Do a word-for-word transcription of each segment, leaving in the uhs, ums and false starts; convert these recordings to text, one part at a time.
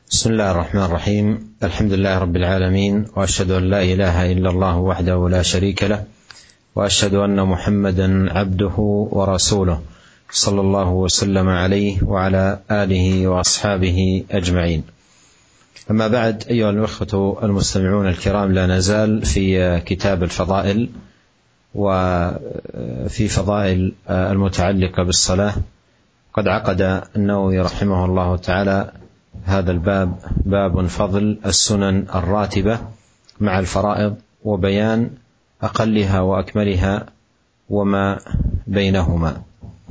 بسم الله الرحمن الرحيم. الحمد لله رب العالمين، وأشهد أن لا إله إلا الله وحده لا شريك له، وأشهد أن محمدا عبده ورسوله صلى الله وسلم عليه وعلى آله وأصحابه أجمعين. أما بعد، أيها الأخوة المستمعون الكرام، لا نزال في كتاب الفضائل وفي فضائل المتعلقة بالصلاة. قد عقد النووي رحمه الله تعالى هذا الباب باب فضل السنن الراتبة مع الفرائض، وبيان أقلها وأكملها وما بينهما.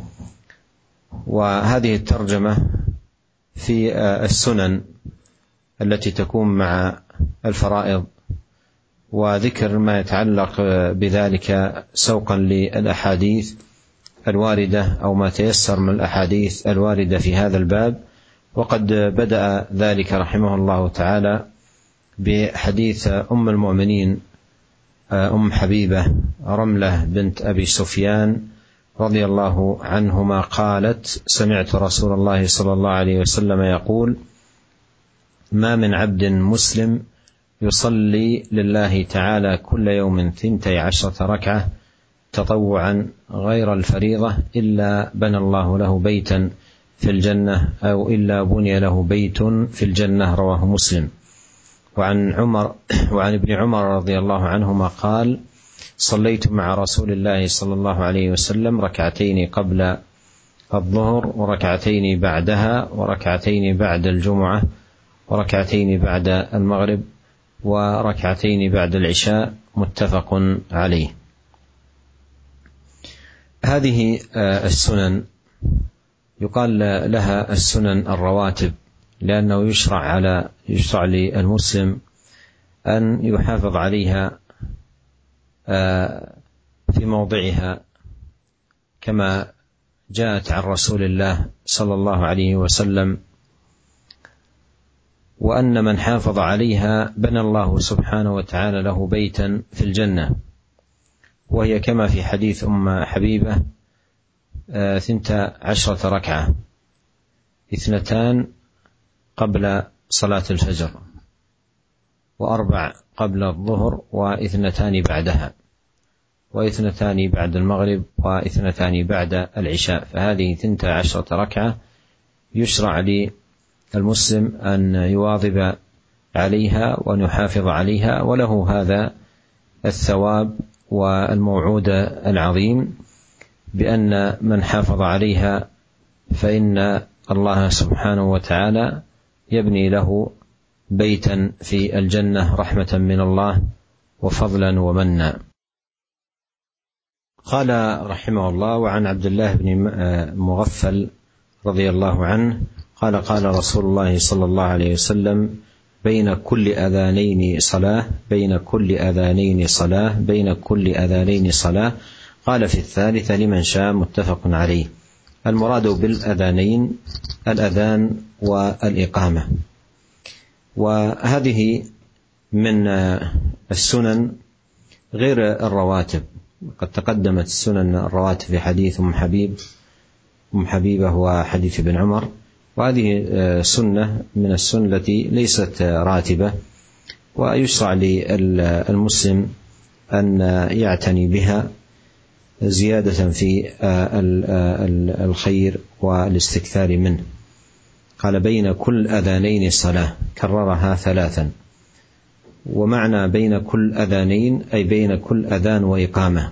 وهذه الترجمة في السنن التي تكون مع الفرائض، وذكر ما يتعلق بذلك سوقا للأحاديث الواردة أو ما تيسر من الأحاديث الواردة في هذا الباب. وقد بدأ ذلك رحمه الله تعالى بحديث أم المؤمنين أم حبيبة رملة بنت أبي سفيان رضي الله عنهما قالت: سمعت رسول الله صلى الله عليه وسلم يقول: ما من عبد مسلم يصلي لله تعالى كل يوم ثنتي عشرة ركعة تطوعا غير الفريضة إلا بنى الله له بيتا في الجنة أو إلا بني له بيت في الجنة. رواه مسلم. وعن عمر وعن ابن عمر رضي الله عنهما قال: صليت مع رسول الله صلى الله عليه وسلم ركعتين قبل الظهر وركعتين بعدها وركعتين بعد الجمعة وركعتين بعد المغرب وركعتين بعد العشاء. متفق عليه. هذه السنن يقال لها السنن الرواتب، لأنه يشرع على يشرع للمسلم أن يحافظ عليها في موضعها كما جاءت عن رسول الله صلى الله عليه وسلم، وأن من حافظ عليها بنى الله سبحانه وتعالى له بيتا في الجنة. وهي كما في حديث أم حبيبة ثنتا عشرة ركعة، اثنتان قبل صلاة الفجر، وأربع قبل الظهر، واثنتان بعدها، واثنتان بعد المغرب، واثنتان بعد العشاء. فهذه ثنتا عشرة ركعة يشرع للمسلم أن يواظب عليها وأن يحافظ عليها، وله هذا الثواب والموعود العظيم بأن من حافظ عليها فإن الله سبحانه وتعالى يبني له بيتا في الجنة رحمة من الله وفضلا ومنا. قال رحمه الله: وعن عبد الله بن مغفل رضي الله عنه قال: قال رسول الله صلى الله عليه وسلم: بين كل أذانين صلاة بين كل أذانين صلاة بين كل أذانين صلاة قال في الثالثة لمن شاء. متفق عليه. المراد بالأذانين الأذان والإقامة. وهذه من السنن غير الرواتب. قد تقدمت السنن الرواتب في حديث أم حبيب أم حبيبة وحديث ابن عمر، وهذه سنة من السنن التي ليست راتبة، ويشرع للمسلم أن يعتني بها زيادة في الخير والاستكثار منه. قال: بين كل أذانين صلاة، كررها ثلاثا. ومعنى بين كل أذانين أي بين كل أذان وإقامة،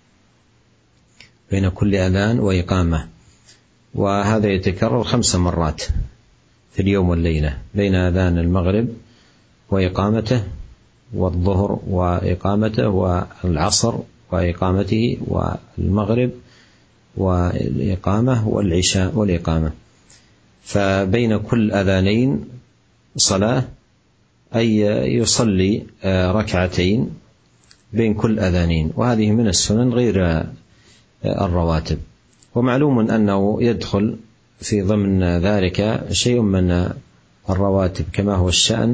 بين كل أذان وإقامة. وهذا يتكرر خمس مرات في اليوم والليلة، بين أذان المغرب وإقامته، والظهر وإقامته، والعصر وإقامته، والمغرب والإقامة، والعشاء والإقامة. فبين كل أذانين صلاة أي يصلي ركعتين بين كل أذانين، وهذه من السنن غير الرواتب. ومعلوم أنه يدخل في ضمن ذلك شيء من الرواتب كما هو الشأن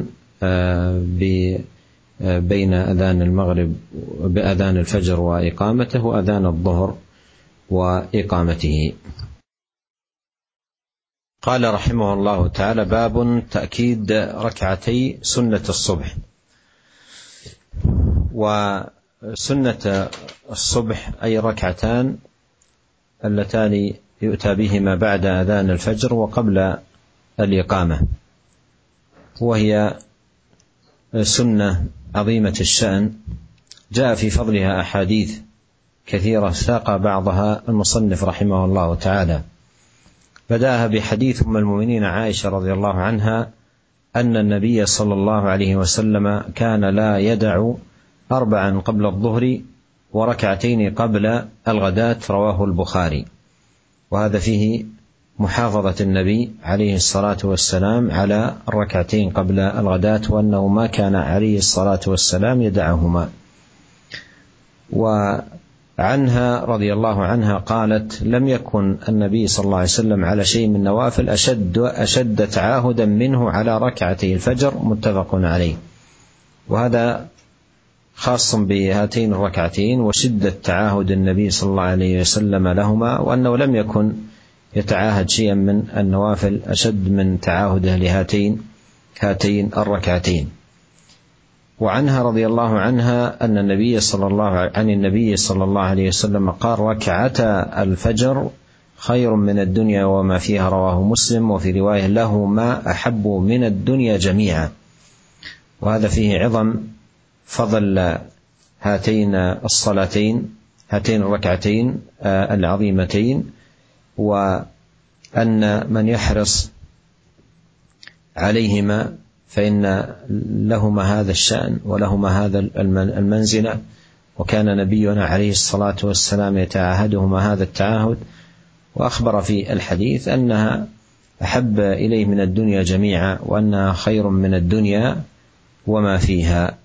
بين أذان المغرب بأذان الفجر وإقامته، وأذان الظهر وإقامته. قال رحمه الله تعالى: باب تأكيد ركعتي سنة الصبح. وسنة الصبح أي ركعتان اللتان يؤتى بهما بعد أذان الفجر وقبل الإقامة، وهي سنة عظيمة الشأن جاء في فضلها أحاديث كثيرة ساق بعضها المصنف رحمه الله تعالى. بدأها بحديث أم المؤمنين عائشة رضي الله عنها أن النبي صلى الله عليه وسلم كان لا يدع أربعا قبل الظهر وركعتين قبل الغداة، رواه البخاري. وهذا فيه محافظة النبي عليه الصلاة والسلام على الركعتين قبل الغداة، وأنه ما كان عليه الصلاة والسلام يدعهما. وعنها رضي الله عنها قالت: لم يكن النبي صلى الله عليه وسلم على شيء من نوافل أشد, أشد تعاهدا منه على ركعتي الفجر، متفق عليه. وهذا خاص بهاتين الركعتين وشدة تعاهد النبي صلى الله عليه وسلم لهما، وأنه لم يكن يتعاهد شيئا من النوافل أشد من تعاهده لهاتين هاتين الركعتين. وعنها رضي الله عنها أن النبي صلى الله عن النبي صلى الله عليه وسلم قال: ركعتا الفجر خير من الدنيا وما فيها، رواه مسلم. وفي رواية له: ما أحب من الدنيا جميعا. وهذا فيه عظم فضل هاتين الصلاتين هاتين الركعتين العظيمتين، وأن من يحرص عليهما فإن لهما هذا الشأن ولهما هذا المنزلة. وكان نبينا عليه الصلاة والسلام يتعاهدهما هذا التعاهد، وأخبر في الحديث أنها أحب إليه من الدنيا جميعا، وأنها خير من الدنيا وما فيها.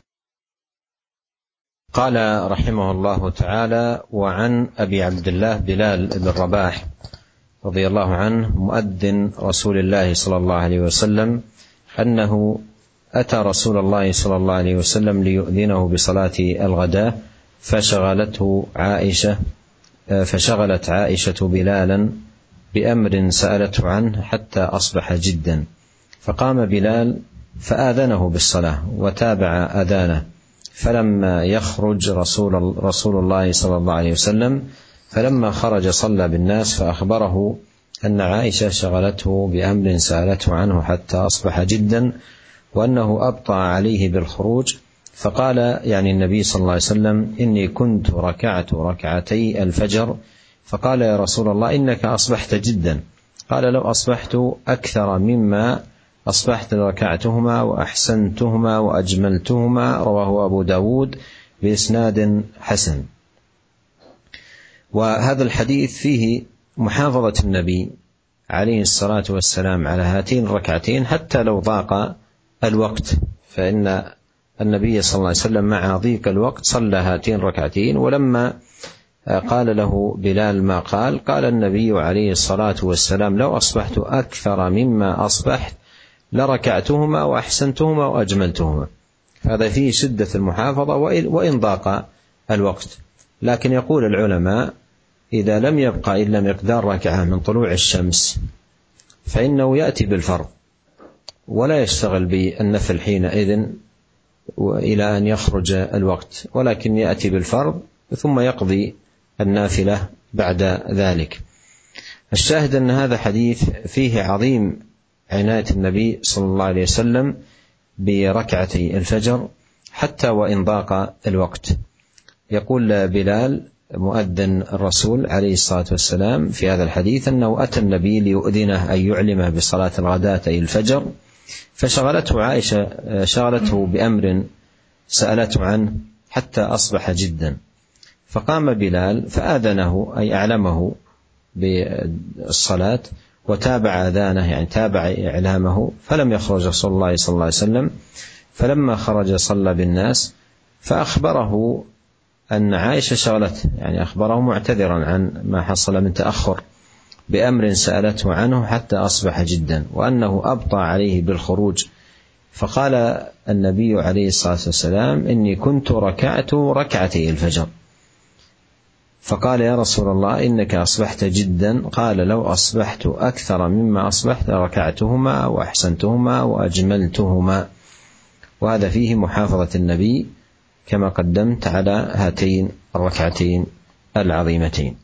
قال رحمه الله تعالى: وعن أبي عبد الله بلال بن رباح رضي الله عنه مؤذن رسول الله صلى الله عليه وسلم أنه أتى رسول الله صلى الله عليه وسلم ليؤذنه بصلاة الغداء، فشغلته عائشة فشغلت عائشة بلالا بأمر سألته عنه حتى أصبح جدا، فقام بلال فآذنه بالصلاة وتابع أذانه، فلما يخرج رسول, رسول الله صلى الله عليه وسلم فلما خرج صلى بالناس، فأخبره أن عائشة شغلته بأمر سألته عنه حتى أصبح جدا، وأنه أبطأ عليه بالخروج. فقال يعني النبي صلى الله عليه وسلم: إني كنت ركعت ركعتي الفجر. فقال: يا رسول الله إنك أصبحت جدا. قال: لو أصبحت أكثر مما أصبحت ركعتهما وأحسنتهما وأجملتهما، رواه أبو داود بإسناد حسن. وهذا الحديث فيه محافظة النبي عليه الصلاة والسلام على هاتين الركعتين حتى لو ضاق الوقت، فإن النبي صلى الله عليه وسلم مع ضيق الوقت صلى هاتين الركعتين. ولما قال له بلال ما قال، قال النبي عليه الصلاة والسلام: لو أصبحت أكثر مما أصبحت لركعتهما وأحسنتهما وأجملتهما. هذا فيه شدة المحافظة وإن ضاق الوقت. لكن يقول العلماء: إذا لم يبقى إلا مقدار ركعة من طلوع الشمس فإنه يأتي بالفرض ولا يشتغل بالنفل حينئذ إلى أن يخرج الوقت، ولكن يأتي بالفرض ثم يقضي النافلة بعد ذلك. الشاهد أن هذا حديث فيه عظيم عناية النبي صلى الله عليه وسلم بركعتي الفجر حتى وإن ضاق الوقت. يقول بلال مؤذن الرسول عليه الصلاة والسلام في هذا الحديث أنه أتى النبي ليؤذنه أي يعلمه بصلاة الغداة أي الفجر، فشغلته عائشة شغلته بأمر سألته عنه حتى أصبح جدا، فقام بلال فآذنه أي أعلمه بالصلاة وتابع أذانه يعني تابع إعلامه، فلم يخرج رسول الله صلى الله عليه وسلم. فلما خرج صلى بالناس فأخبره أن عائشة شغلته، يعني أخبره معتذرا عن ما حصل من تأخر بأمر سألته عنه حتى أصبح جدا، وأنه أبطأ عليه بالخروج. فقال النبي عليه الصلاة والسلام: إني كنت ركعت ركعتي الفجر. فقال يا رسول الله إنك أصبحت جدا. قال لو أصبحت أكثر مما أصبحت ركعتهما وأحسنتهما وأجملتهما. وهذا فيه محافظة النبي كما قدمت على هاتين الركعتين العظيمتين.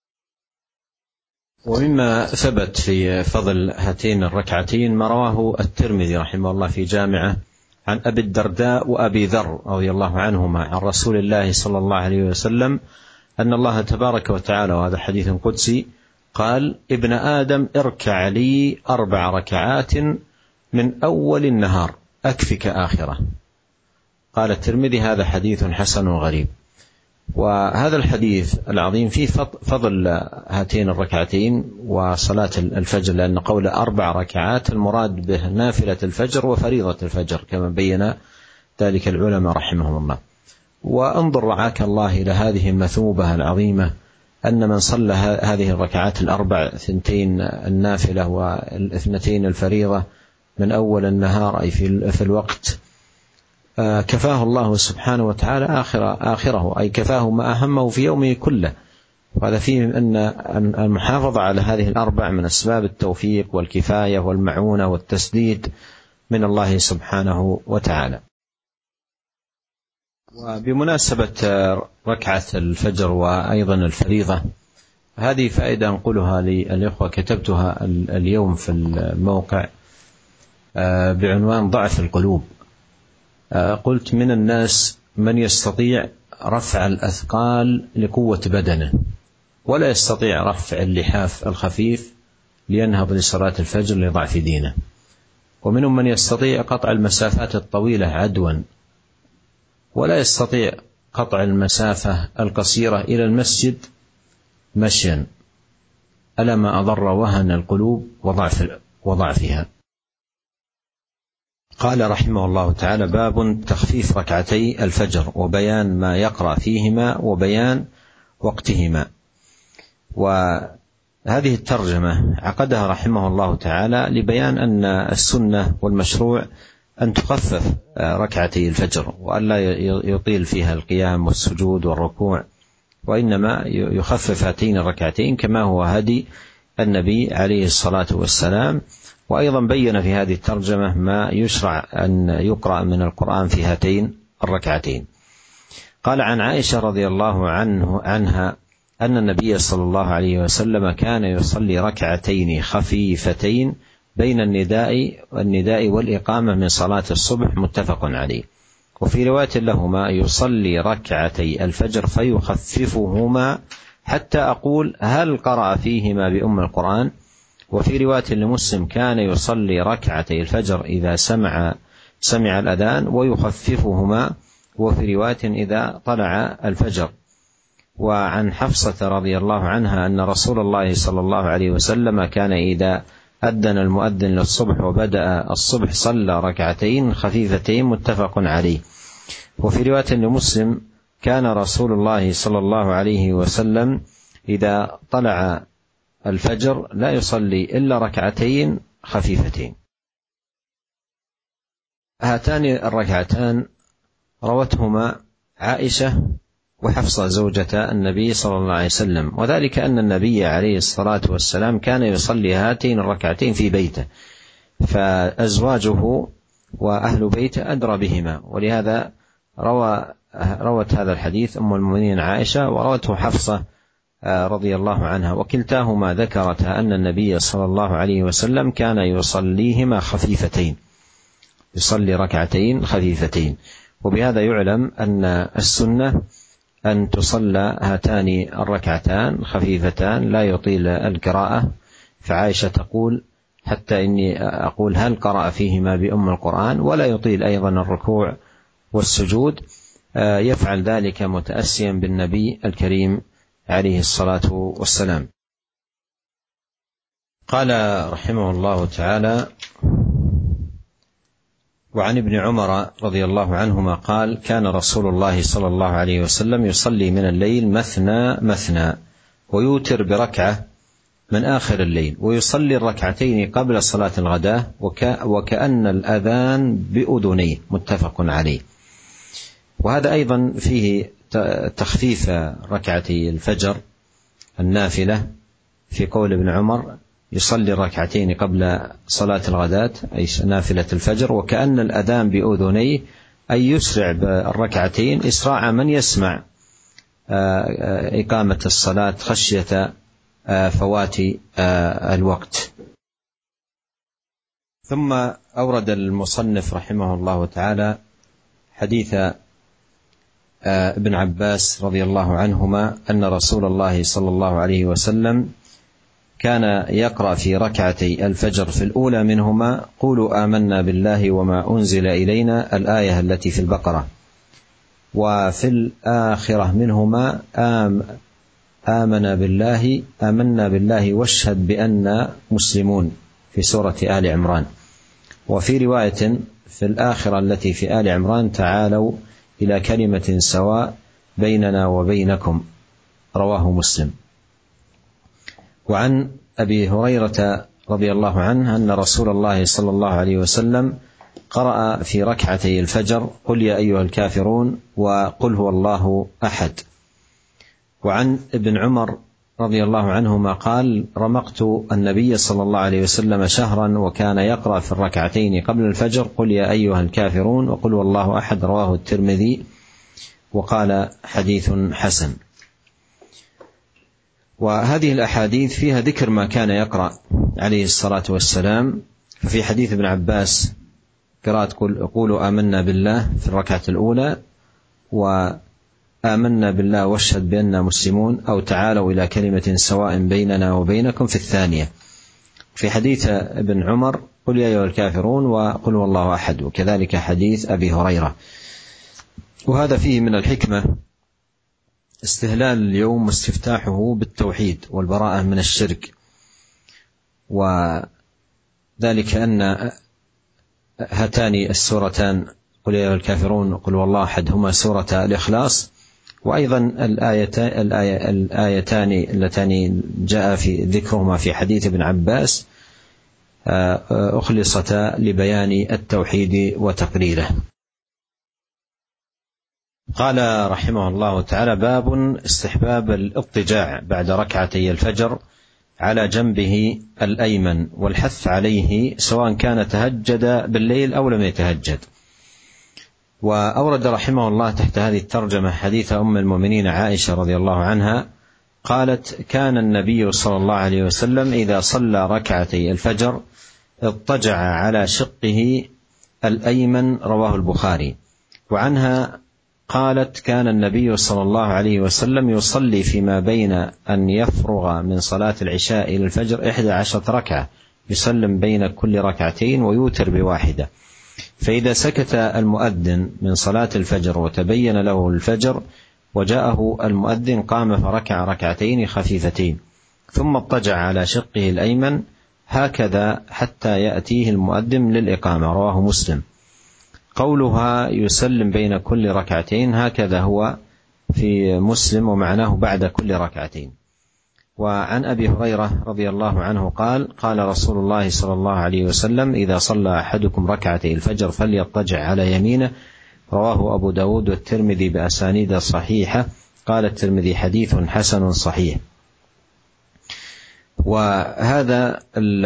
ومما ثبت في فضل هاتين الركعتين ما رواه الترمذي رحمه الله في جامعه عن أبي الدرداء وأبي ذر رضي الله عنهما عن رسول الله صلى الله عليه وسلم أن الله تبارك وتعالى، وهذا حديث قدسي، قال ابن آدم اركع لي أربع ركعات من أول النهار أكفك آخرة. قال الترمذي هذا حديث حسن غريب. وهذا الحديث العظيم فيه فضل هاتين الركعتين وصلاة الفجر، لأن قول أربع ركعات المراد به نافلة الفجر وفريضة الفجر كما بين ذلك العلماء رحمهم الله. وانظر رعاك الله إلى هذه المثوبة العظيمة أن من صلى هذه الركعات الأربع، ثنتين النافلة والاثنتين الفريضة من أول النهار أي في الوقت، كفاه الله سبحانه وتعالى آخر آخره، أي كفاه ما أهمه في يومه كله. وهذا فيه أن المحافظة على هذه الأربع من أسباب التوفيق والكفاية والمعونة والتسديد من الله سبحانه وتعالى. وبمناسبة ركعة الفجر وأيضا الفريضة، هذه فائدة أنقلها للإخوة كتبتها اليوم في الموقع بعنوان ضعف القلوب. قلت من الناس من يستطيع رفع الأثقال لقوة بدنه ولا يستطيع رفع اللحاف الخفيف لينهض لصلاة الفجر لضعف دينه، ومنهم من يستطيع قطع المسافات الطويلة عدوا ولا يستطيع قطع المسافة القصيرة إلى المسجد مشيا. ألا ما أضر وهن القلوب وضعف وضعفها. قال رحمه الله تعالى باب تخفيف ركعتي الفجر وبيان ما يقرأ فيهما وبيان وقتهما. وهذه الترجمة عقدها رحمه الله تعالى لبيان أن السنة والمشروع أن تخفف ركعتي الفجر وألا يطيل فيها القيام والسجود والركوع، وإنما يخفف هاتين الركعتين كما هو هدي النبي عليه الصلاة والسلام. وأيضا بين في هذه الترجمة ما يشرع أن يقرأ من القرآن في هاتين الركعتين. قال عن عائشة رضي الله عنه عنها أن النبي صلى الله عليه وسلم كان يصلي ركعتين خفيفتين بين النداء والنداء والإقامة من صلاة الصبح، متفق عليه. وفي رواية لهما يصلي ركعتي الفجر فيخففهما حتى أقول هل قرأ فيهما بأم القرآن. وفي رواية لمسلم كان يصلي ركعتي الفجر إذا سمع سمع الأذان ويخففهما، وفي رواية إذا طلع الفجر. وعن حفصة رضي الله عنها أن رسول الله صلى الله عليه وسلم كان إذا أذن المؤذن للصبح وبدأ الصبح صلى ركعتين خفيفتين، متفق عليه. وفي رواية لمسلم كان رسول الله صلى الله عليه وسلم إذا طلع الفجر لا يصلي إلا ركعتين خفيفتين. هاتان الركعتان روتهما عائشة وحفصة زوجة النبي صلى الله عليه وسلم، وذلك أن النبي عليه الصلاة والسلام كان يصلي هاتين الركعتين في بيته، فأزواجه وأهل بيته أدرى بهما، ولهذا روى روت هذا الحديث أم المؤمنين عائشة وروته حفصة رضي الله عنها، وكلتاهما ذكرتا أن النبي صلى الله عليه وسلم كان يصليهما خفيفتين، يصلي ركعتين خفيفتين. وبهذا يعلم أن السنة أن تصلى هاتان الركعتان خفيفتان لا يطيل القراءة. فعائشة تقول حتى إني أقول هل قرأ فيهما بأم القرآن، ولا يطيل أيضا الركوع والسجود، يفعل ذلك متأسيا بالنبي الكريم عليه الصلاة والسلام. قال رحمه الله تعالى وعن ابن عمر رضي الله عنهما قال كان رسول الله صلى الله عليه وسلم يصلي من الليل مثنى مثنى ويوتر بركعة من آخر الليل، ويصلي الركعتين قبل صلاة الغداء وكأن الأذان بأذنيه، متفق عليه. وهذا أيضا فيه تخفيف ركعتي الفجر النافلة في قول ابن عمر يصلي الركعتين قبل صلاة الغداة أي نافلة الفجر، وكأن الأذان بأذنيه أي يسرع بالركعتين إسراع من يسمع إقامة الصلاة خشية فوات الوقت. ثم أورد المصنف رحمه الله تعالى حديث ابن عباس رضي الله عنهما أن رسول الله صلى الله عليه وسلم كان يقرأ في ركعتي الفجر في الأولى منهما قولوا آمنا بالله وما أنزل إلينا الآية التي في البقرة، وفي الآخرة منهما آم آمنا بالله آمنا بالله واشهد بأننا مسلمون في سورة آل عمران. وفي رواية في الآخرة التي في آل عمران تعالوا إلى كلمة سواء بيننا وبينكم، رواه مسلم. وعن أبي هريرة رضي الله عنه أن رسول الله صلى الله عليه وسلم قرأ في ركعتي الفجر قل يا أيها الكافرون وقل هو الله أحد. وعن ابن عمر رضي الله عنهما قال رمقت النبي صلى الله عليه وسلم شهرا وكان يقرأ في الركعتين قبل الفجر قل يا أيها الكافرون وقل هو الله أحد، رواه الترمذي وقال حديث حسن. وهذه الأحاديث فيها ذكر ما كان يقرأ عليه الصلاة والسلام. ففي حديث ابن عباس قراءة قولوا آمنا بالله في الركعة الأولى وآمنا بالله واشهد بأننا مسلمون أو تعالوا إلى كلمة سواء بيننا وبينكم في الثانية. في حديث ابن عمر قل يا أيها الكافرون وقل هو الله أحد، وكذلك حديث أبي هريرة. وهذا فيه من الحكمة استهلال اليوم واستفتاحه بالتوحيد والبراءة من الشرك، وذلك أن هاتان السورتان قل يا أيها الكافرون وقل هو الله أحد هما سورة الإخلاص، وأيضا الآيتان اللتان جاء في ذكرهما في حديث ابن عباس أخلصتا لبيان التوحيد وتقريره. قال رحمه الله تعالى باب استحباب الاضطجاع بعد ركعتي الفجر على جنبه الأيمن والحث عليه سواء كان تهجد بالليل أو لم يتهجد. وأورد رحمه الله تحت هذه الترجمة حديث أم المؤمنين عائشة رضي الله عنها قالت كان النبي صلى الله عليه وسلم إذا صلى ركعتي الفجر اضطجع على شقه الأيمن، رواه البخاري. وعنها قالت كان النبي صلى الله عليه وسلم يصلي فيما بين أن يفرغ من صلاة العشاء إلى الفجر إحدى عشرة ركعة يسلم بين كل ركعتين ويوتر بواحدة، فإذا سكت المؤذن من صلاة الفجر وتبين له الفجر وجاءه المؤذن قام فركع ركعتين خفيفتين ثم اضطجع على شقه الأيمن هكذا حتى يأتيه المؤذن للإقامة، رواه مسلم. قولها يسلم بين كل ركعتين هكذا هو في مسلم ومعناه بعد كل ركعتين. وعن أبي هريرة رضي الله عنه قال قال رسول الله صلى الله عليه وسلم إذا صلى أحدكم ركعتي الفجر فليضطجع على يمينه، رواه أبو داود والترمذي بأسانيد صحيحة. قال الترمذي حديث حسن صحيح. وهذا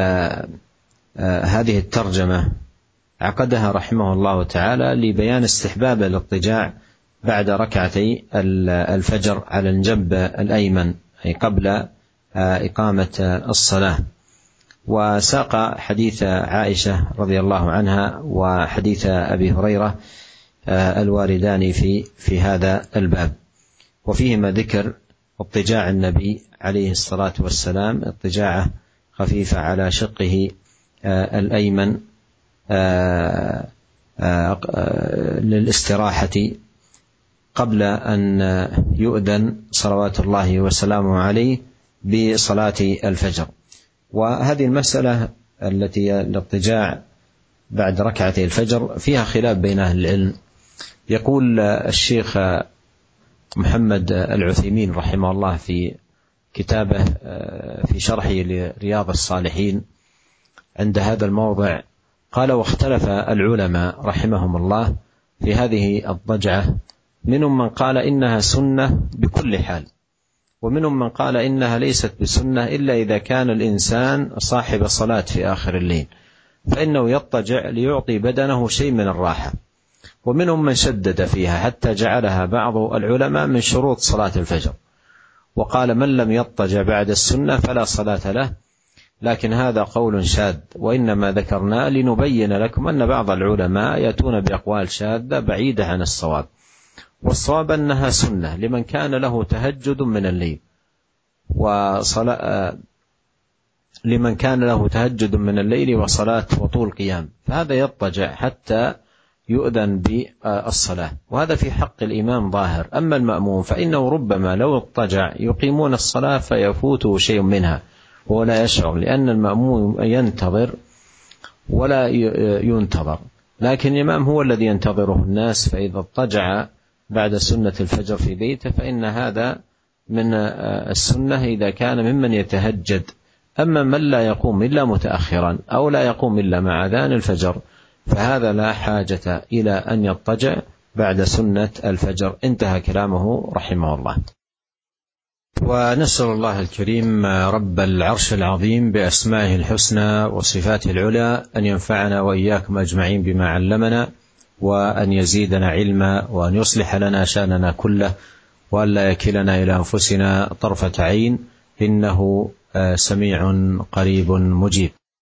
هذه الترجمة عقدها رحمه الله تعالى لبيان استحباب الاضطجاع بعد ركعتي الفجر على الجنب الأيمن أي قبل إقامة الصلاة. وساق حديث عائشة رضي الله عنها وحديث أبي هريرة الواردان في في هذا الباب، وفيهما ذكر اضطجاع النبي عليه الصلاة والسلام اضطجاعه خفيفة على شقه الأيمن للاستراحة قبل أن يؤذن صلوات الله وسلامه عليه بصلاة الفجر. وهذه المسألة التي الاضطجاع بعد ركعتي الفجر فيها خلاف بين أهل العلم. يقول الشيخ محمد العثيمين رحمه الله في كتابه في شرحه لرياض الصالحين عند هذا الموضع قال واختلف العلماء رحمهم الله في هذه الضجعة منهم من قال إنها سنة بكل حال، ومنهم من قال إنها ليست بسنة إلا إذا كان الإنسان صاحب صلاة في آخر الليل، فإنه يضطجع ليعطي بدنه شيء من الراحة. ومنهم من شدد فيها حتى جعلها بعض العلماء من شروط صلاة الفجر، وقال من لم يضطجع بعد السنة فلا صلاة له، لكن هذا قول شاذ، وإنما ذكرنا لنبين لكم أن بعض العلماء يأتون بأقوال شاذة بعيدة عن الصواب، والصواب أنها سنة لمن كان له تهجد من الليل وصلاة لمن كان له تهجد من الليل وصلاة وطول قيام، فهذا يضطجع حتى يؤذن بالصلاة، وهذا في حق الإمام ظاهر. أما المأموم فإنه ربما لو اضطجع يقيمون الصلاة فيفوته شيء منها ولا يشعر، لأن المأموم ينتظر ولا ينتظر، لكن الإمام هو الذي ينتظره الناس، فإذا اضطجع بعد سنة الفجر في بيته فإن هذا من السنة إذا كان ممن يتهجد. أما من لا يقوم إلا متأخرا أو لا يقوم إلا مع أذان الفجر فهذا لا حاجة إلى أن يضطجع بعد سنة الفجر. انتهى كلامه رحمه الله. ونسأل الله الكريم رب العرش العظيم بأسمائه الحسنى وصفاته العلى أن ينفعنا وإياكم أجمعين بما علمنا، وأن يزيدنا علما، وأن يصلح لنا شأننا كله، وأن لا يكلنا إلى أنفسنا طرفة عين، إنه سميع قريب مجيب.